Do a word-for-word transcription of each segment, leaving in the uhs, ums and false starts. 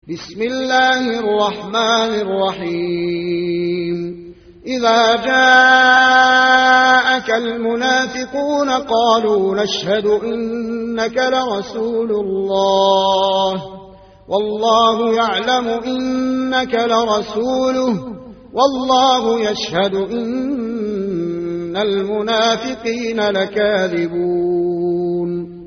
بسم الله الرحمن الرحيم إذا جاءك المنافقون قالوا نشهد إنك لرسول الله والله يعلم إنك لرسوله والله يشهد إن المنافقين لكاذبون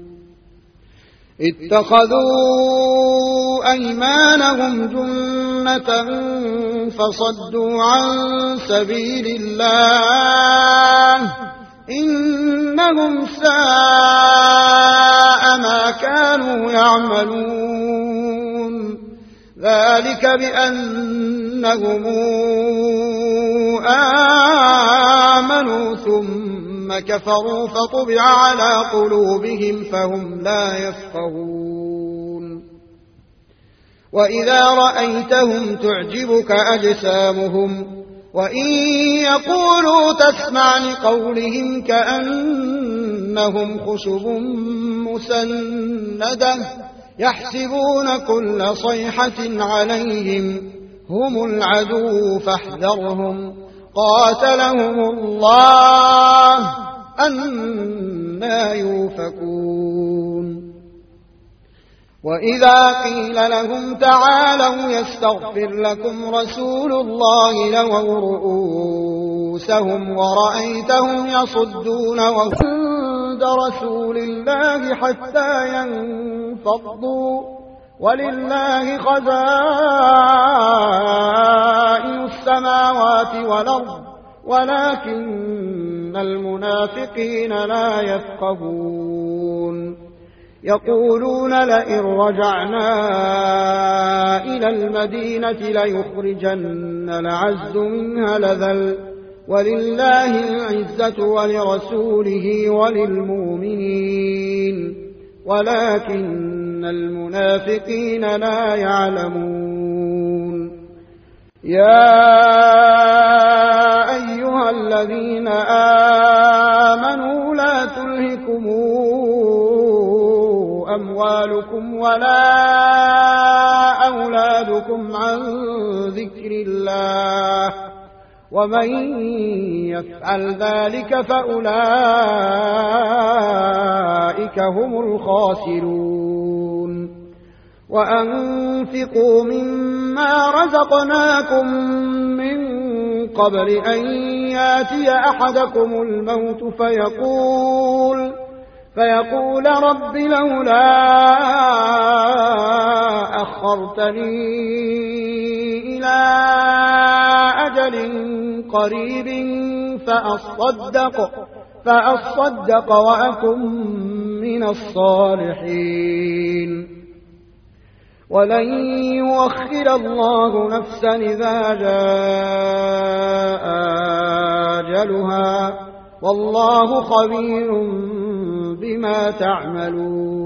اتخذوا أيمانهم جنة فصدوا عن سبيل الله إنهم ساء ما كانوا يعملون ذلك بأنهم آمنوا ثم كفروا فطبع على قلوبهم فهم لا يفقهون وإذا رأيتهم تعجبك أجسامهم وإن يقولوا تسمع لقولهم كأنهم خشب مسندة يحسبون كل صيحة عليهم هم العدو فاحذرهم قاتلهم الله أنى يوفكون وإذا قيل لهم تعالوا يستغفر لكم رسول الله لووا رؤوسهم ورأيتهم يصدون وهم عند رسول الله حتى ينفضوا ولله خزائن السماوات والأرض ولكن المنافقين لا يفقهون يقولون لئن رجعنا إلى المدينة ليخرجن الأعز منها الأذل ولله العزة ولرسوله وللمؤمنين ولكن المنافقين لا يعلمون يا أيها الذين آمنوا لا تلهكم أموالكم ولا أولادكم عن ذكر الله ومن يفعل ذلك فأولئك هم الخاسرون وأنفقوا مما رزقناكم من قبل أن ياتي أحدكم الموت فيقول فيقول رب لولا أخرتني إلى أجل قريب فأصدق فأصدق وأكن من الصالحين ولن يؤخر الله نفسا إذا جاء أجلها والله خبير بما تعملون